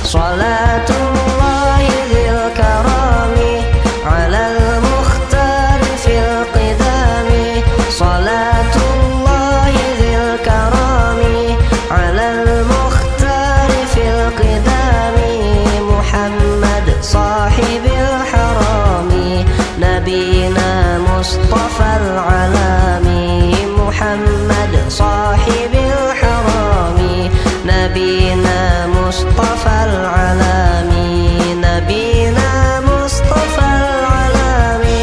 Salatullahi dzil karami alal mukhtar fil qidami. Salatullahi dzil karami alal mukhtar fil qidami. Muhammad sahibil harami nabina mustafal alami. Muhammad sahibil harami nabina mustafal alami. Nabina mustafal alami.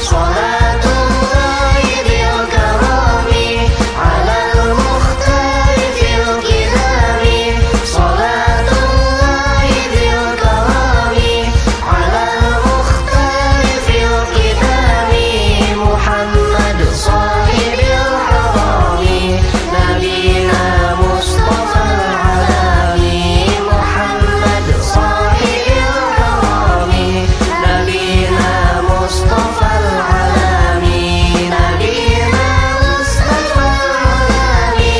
Salatullahi dzil karami alal mukhtar fil qidami. Salatullahi dzil karami alal mukhtar fil qidami. Muhammad sahibil harami nabina mustafal alami. Muhammad sahibil harami nabina mustafal alami. Nabina mustafal alami.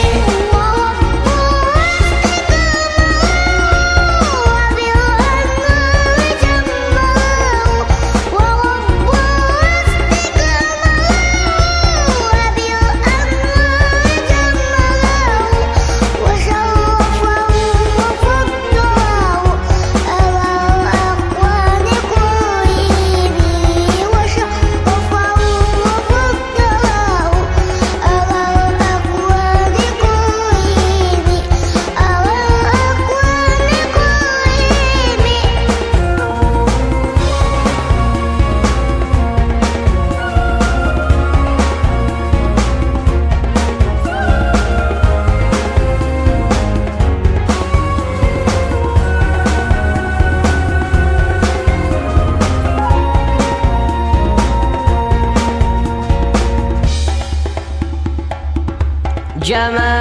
Jamal